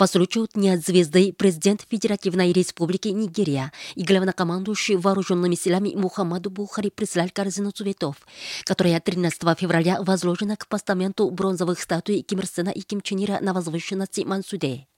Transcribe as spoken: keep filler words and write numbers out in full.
По случаю Дня звезды президент Федеративной Республики Нигерия и главнокомандующий вооруженными силами Мухаммаду Бухари прислали корзину цветов, которая тринадцатого февраля возложена к постаменту бронзовых статуй Ким Ир Сена и Ким Чен Ира на возвышенности Мансуде.